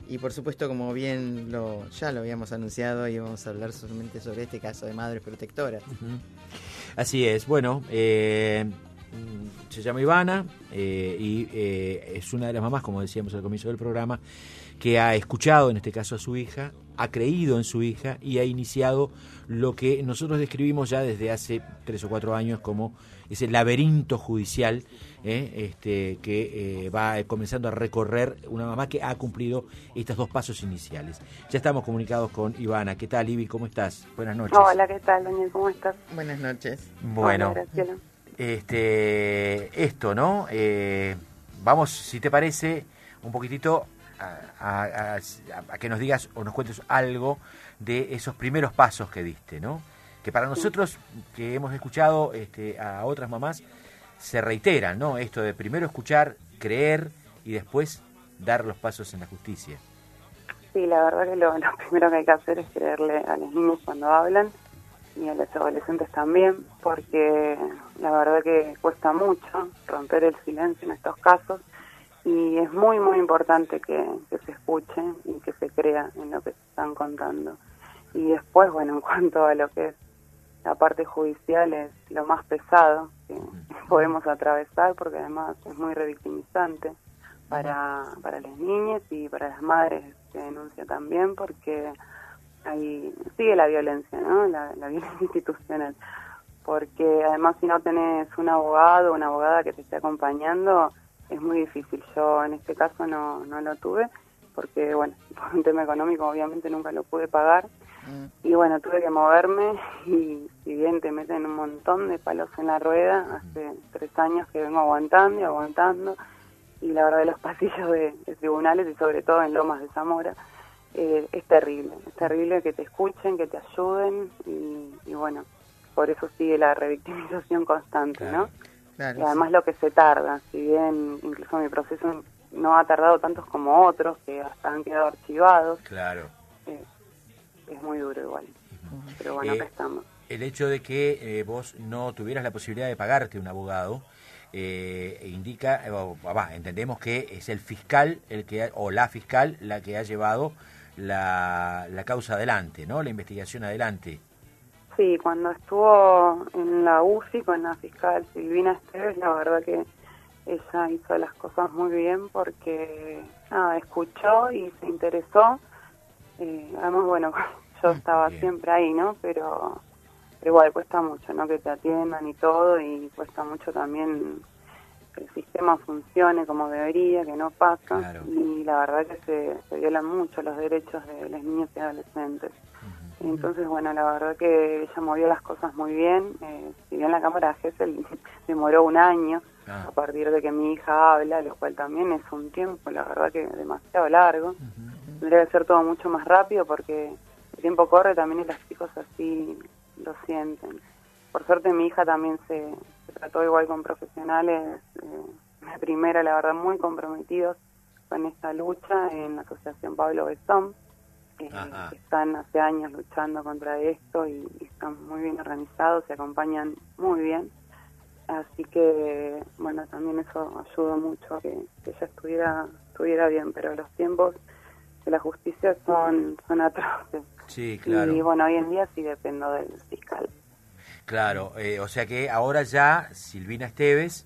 Y por supuesto, como bien ya lo habíamos anunciado, íbamos a hablar solamente sobre este caso de madres protectoras. Así es. Bueno, se llama Ivana y es una de las mamás, como decíamos al comienzo del programa, que ha escuchado en este caso a su hija, ha creído en su hija y ha iniciado lo que nosotros describimos ya desde hace 3 o 4 años como ese laberinto judicial que va comenzando a recorrer una mamá que ha cumplido estos 2 pasos iniciales. Ya estamos comunicados con Ivana. ¿Qué tal, Ivi? ¿Cómo estás? Buenas noches. Hola, ¿qué tal, Daniel? ¿Cómo estás? Buenas noches. Bueno, hola, Graciela. Esto, ¿no? Vamos, si te parece, un poquitito a que nos digas o nos cuentes algo de esos primeros pasos que diste, ¿no? Que para nosotros, que hemos escuchado a otras mamás, se reiteran, ¿no? Esto de primero escuchar, creer y después dar los pasos en la justicia. Sí, la verdad que lo primero que hay que hacer es creerle a los niños cuando hablan y a los adolescentes también, porque la verdad que cuesta mucho romper el silencio en estos casos y es muy, muy importante que se escuche y que se crea en lo que se están contando. Y después, bueno, en cuanto a lo que es la parte judicial, es lo más pesado que podemos atravesar, porque además es muy revictimizante para las niñas y para las madres que denuncian también, porque ahí sigue la violencia, ¿no? La violencia institucional. Porque además si no tenés un abogado o una abogada que te esté acompañando, es muy difícil. Yo en este caso no lo tuve, porque bueno, por un tema económico obviamente nunca lo pude pagar. Y bueno, tuve que moverme y si bien te meten un montón de palos en la rueda, hace 3 años que vengo aguantando, y la verdad de los pasillos de tribunales y sobre todo en Lomas de Zamora, es terrible que te escuchen, que te ayuden y bueno, por eso sigue la revictimización constante, claro, ¿no? Claro, y además lo que se tarda, si bien incluso mi proceso no ha tardado tantos como otros, que hasta han quedado archivados. Claro. Es muy duro igual, pero bueno, acá estamos. El hecho de que vos no tuvieras la posibilidad de pagarte un abogado indica, entendemos que es el fiscal o la fiscal la que ha llevado la causa adelante, ¿no? La investigación adelante. Sí, cuando estuvo en la UCI con la fiscal Silvina Esteves, la verdad que ella hizo las cosas muy bien porque escuchó y se interesó. Además, bueno, yo estaba siempre ahí, ¿no? Pero igual cuesta mucho, ¿no? Que te atiendan y todo, y cuesta mucho también que el sistema funcione como debería, que no pasa. Claro. Y la verdad que se violan mucho los derechos de los niños y adolescentes. Entonces, bueno, la verdad que ella movió las cosas muy bien. Si bien la Cámara de Gesell demoró 1 año a partir de que mi hija habla, lo cual también es un tiempo, la verdad que demasiado largo. Tendría que ser todo mucho más rápido porque el tiempo corre también y los chicos así lo sienten. Por suerte mi hija también se trató igual con profesionales de primera, la verdad, muy comprometidos con esta lucha en la Asociación Pablo Besón. Están hace años luchando contra esto y están muy bien organizados, se acompañan muy bien. Así que, bueno, también eso ayudó mucho a que ella estuviera bien, pero los tiempos de la justicia son atroces. Sí, claro. Y bueno, hoy en día sí dependo del fiscal. Claro, o sea que ahora ya Silvina Esteves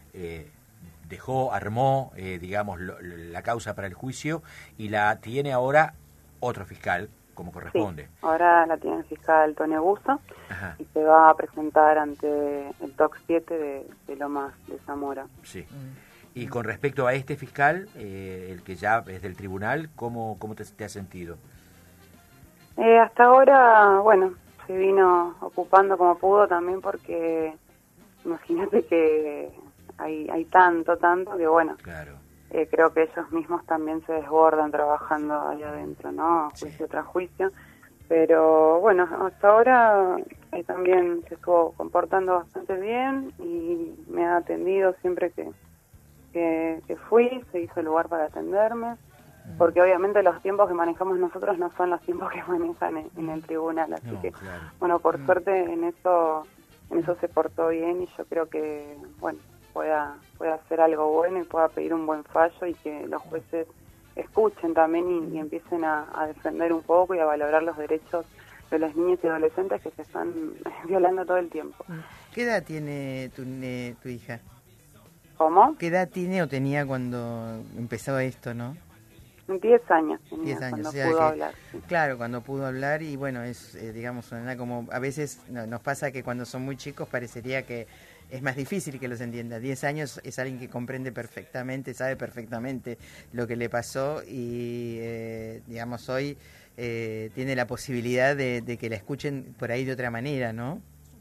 armó, digamos, la causa para el juicio y la tiene ahora otro fiscal, como corresponde. Sí, ahora la tiene el fiscal Tony Busto y se va a presentar ante el TOC 7 de Lomas de Zamora. Sí. Y con respecto a este fiscal, el que ya es del tribunal, ¿cómo te has sentido? Hasta ahora, bueno, se vino ocupando como pudo también porque imagínate que hay tanto que bueno, claro. Creo que ellos mismos también se desbordan trabajando allá adentro, ¿no? Juicio tras juicio. Pero bueno, hasta ahora también se estuvo comportando bastante bien y me ha atendido siempre que fui, se hizo lugar para atenderme, porque obviamente los tiempos que manejamos nosotros no son los tiempos que manejan en el tribunal, así que, claro. Bueno, por suerte en eso se portó bien y yo creo que, bueno, pueda hacer algo bueno y pueda pedir un buen fallo y que los jueces escuchen también y empiecen a defender un poco y a valorar los derechos de las niñas y adolescentes que se están violando todo el tiempo. ¿Qué edad tiene tu hija? ¿Cómo? ¿Qué edad tiene o tenía cuando empezó esto, no? 10 años tenía 10 años, cuando o sea pudo que, hablar. Sí. Claro, cuando pudo hablar y bueno, es digamos una edad como a veces nos pasa que cuando son muy chicos parecería que es más difícil que los entienda. 10 años es alguien que comprende perfectamente, sabe perfectamente lo que le pasó y digamos hoy tiene la posibilidad de que la escuchen por ahí de otra manera, ¿no?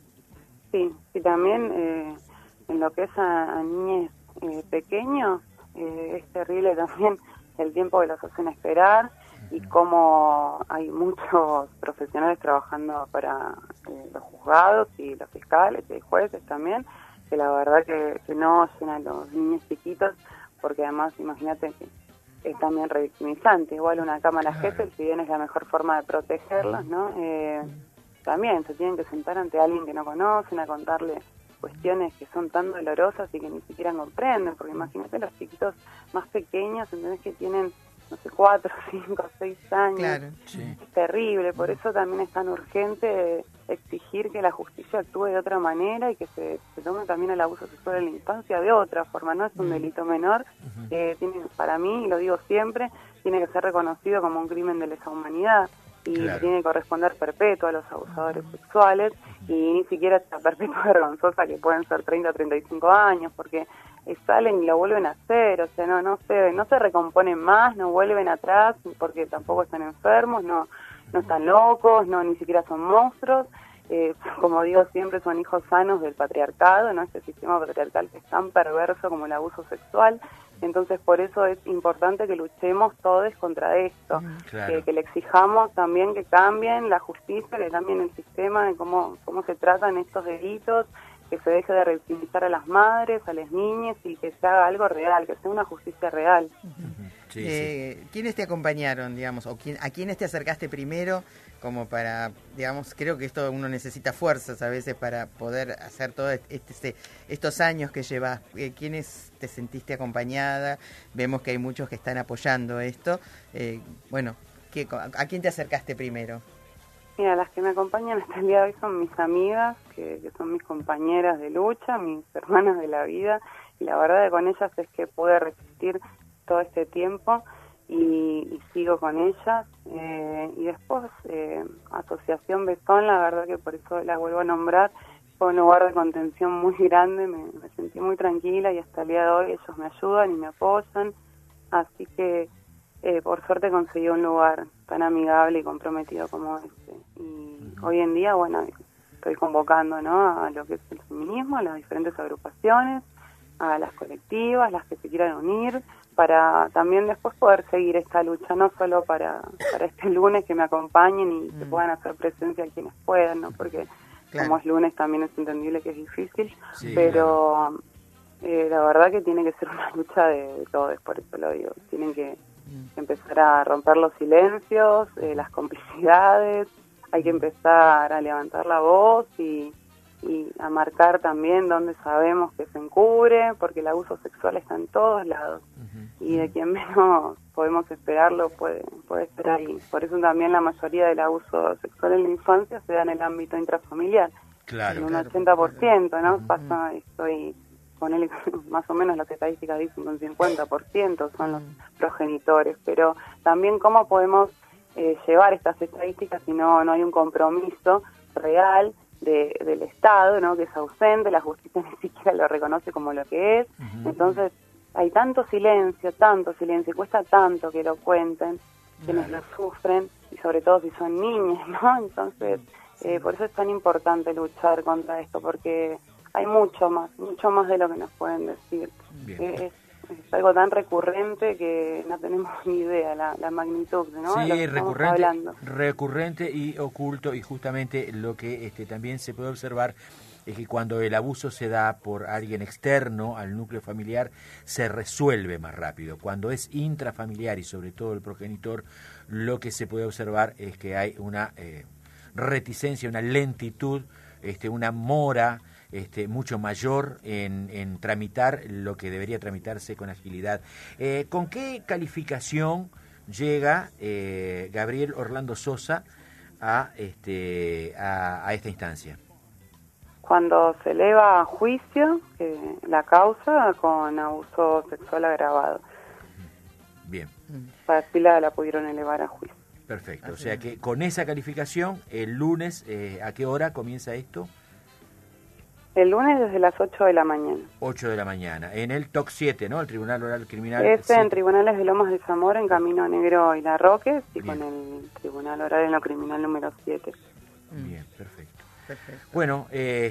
Sí, y también en lo que es a niños pequeños, es terrible también el tiempo que los hacen esperar y cómo hay muchos profesionales trabajando para los juzgados y los fiscales y jueces también, que la verdad que no oyen a los niños chiquitos, porque además imagínate que es también revictimizante. Igual una cámara jefe, si bien es la mejor forma de protegerlos, ¿no? También se tienen que sentar ante alguien que no conocen, a contarle cuestiones que son tan dolorosas y que ni siquiera comprenden, porque imagínate los chiquitos más pequeños, ¿entendés? Que tienen, no sé, 4, 5, 6 años. Claro. Sí. Es terrible, por eso también es tan urgente exigir que la justicia actúe de otra manera y que se tome también el abuso sexual en la infancia de otra forma. No es un delito menor, tiene, para mí, y lo digo siempre, tiene que ser reconocido como un crimen de lesa humanidad y tiene que corresponder perpetuo a los abusadores sexuales y ni siquiera esta perpetua vergonzosa que pueden ser 30 o 35 años, porque salen y lo vuelven a hacer, o sea, no se recomponen más, no vuelven atrás porque tampoco están enfermos, no están locos, no ni siquiera son monstruos, como digo siempre, son hijos sanos del patriarcado, no este sistema patriarcal que es tan perverso como el abuso sexual. Entonces por eso es importante que luchemos todos contra esto, Claro. que le exijamos también que cambien la justicia, que cambien el sistema de cómo se tratan estos delitos, que se deje de revictimizar a las madres, a las niñas y que se haga algo real, que sea una justicia real. Sí, sí. ¿Quiénes te acompañaron, digamos, o a quiénes te acercaste primero como para, digamos, creo que esto uno necesita fuerzas a veces para poder hacer todos estos años que llevas? ¿Quiénes te sentiste acompañada? Vemos que hay muchos que están apoyando esto. Bueno, ¿a quién te acercaste primero? Mira, las que me acompañan hasta el día de hoy son mis amigas, que son mis compañeras de lucha, mis hermanas de la vida, y la verdad que con ellas es que pude resistir todo este tiempo y sigo con ellas. Y después, Asociación Besón, la verdad que por eso la vuelvo a nombrar, fue un lugar de contención muy grande, me sentí muy tranquila y hasta el día de hoy ellos me ayudan y me apoyan, así que por suerte conseguí un lugar tan amigable y comprometido como este. Y hoy en día, bueno, estoy convocando, ¿no?, a lo que es el feminismo, a las diferentes agrupaciones, a las colectivas, las que se quieran unir, para también después poder seguir esta lucha, no solo para este lunes que me acompañen y que puedan hacer presencia quienes puedan, ¿no? Porque como es lunes también es entendible que es difícil, pero la verdad que tiene que ser una lucha de todos, por eso lo digo. Tienen que empezar a romper los silencios, las complicidades, hay que empezar a levantar la voz y a marcar también donde sabemos que se encubre, porque el abuso sexual está en todos lados y de quien menos podemos esperarlo puede estar ahí. Por eso también la mayoría del abuso sexual en la infancia se da en el ámbito intrafamiliar. Claro. En un 80%, ¿no? Pasa, ponele más o menos las estadísticas dicen que un 50% son los progenitores, pero también cómo podemos llevar estas estadísticas si no hay un compromiso real del Estado, ¿no?, que es ausente, la justicia ni siquiera lo reconoce como lo que es. Entonces hay tanto silencio, y cuesta tanto que lo cuenten quienes lo sufren, y sobre todo si son niñas, ¿no? Entonces por eso es tan importante luchar contra esto, porque hay mucho más de lo que nos pueden decir. Es algo tan recurrente que no tenemos ni idea la magnitud, ¿no? Sí, de lo que estamos hablando. recurrente y oculto, y justamente lo que también se puede observar es que cuando el abuso se da por alguien externo al núcleo familiar, se resuelve más rápido. Cuando es intrafamiliar y sobre todo el progenitor, lo que se puede observar es que hay una reticencia, una lentitud, una mora mucho mayor en tramitar lo que debería tramitarse con agilidad. ¿Con qué calificación llega Gabriel Orlando Sosa a esta instancia? Cuando se eleva a juicio la causa con abuso sexual agravado. Bien. Así la pudieron elevar a juicio. Perfecto. O sea que con esa calificación, el lunes, ¿a qué hora comienza esto? El lunes desde las 8 de la mañana. 8 de la mañana. En el TOC 7, ¿no? El Tribunal Oral Criminal. En Tribunales de Lomas de Zamora, en Camino Negro y Larroques, y bien, con el Tribunal Oral en lo Criminal número 7. Bien, perfecto. Bueno,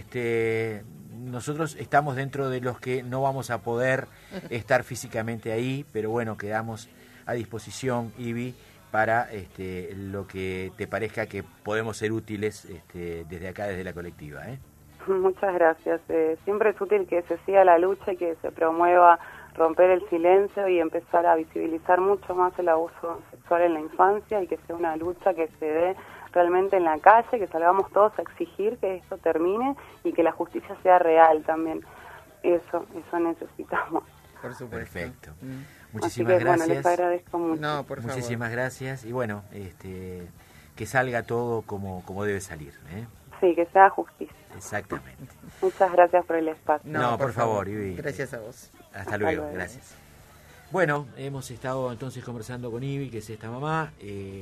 nosotros estamos dentro de los que no vamos a poder estar físicamente ahí, pero bueno, quedamos a disposición, Ivi, para lo que te parezca que podemos ser útiles desde acá, desde la colectiva, ¿eh? Muchas gracias. Siempre es útil que se siga la lucha y que se promueva romper el silencio y empezar a visibilizar mucho más el abuso sexual en la infancia, y que sea una lucha que se dé realmente en la calle, que salgamos todos a exigir que esto termine y que la justicia sea real también. Eso necesitamos. Por supuesto. Perfecto. Muchísimas Muchísimas gracias. Bueno, les agradezco mucho. No, por favor. Muchísimas gracias y bueno, que salga todo como debe salir, ¿eh? Sí, que sea justicia. Exactamente. Muchas gracias por el espacio. No, por favor, Ivi. Gracias a vos. Hasta luego, gracias. Bueno, hemos estado entonces conversando con Ivi, que es esta mamá,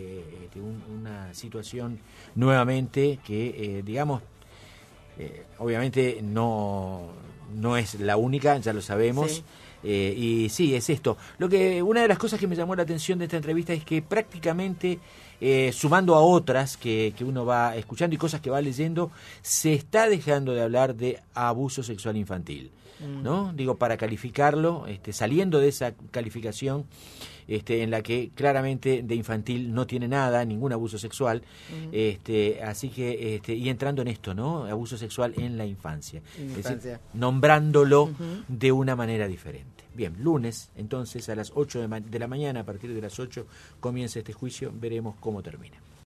una situación nuevamente que, digamos, obviamente no es la única, ya lo sabemos. Sí. Y sí, es esto. Una de las cosas que me llamó la atención de esta entrevista es que prácticamente, sumando a otras que uno va escuchando y cosas que va leyendo, se está dejando de hablar de abuso sexual infantil, ¿no? Digo, para calificarlo, saliendo de esa calificación en la que claramente de infantil no tiene nada, ningún abuso sexual, así que y entrando en esto, ¿no? Abuso sexual en la infancia, es decir, nombrándolo de una manera diferente. Bien, lunes, entonces a las 8 de la mañana, a partir de las 8 comienza este juicio, veremos cómo termina.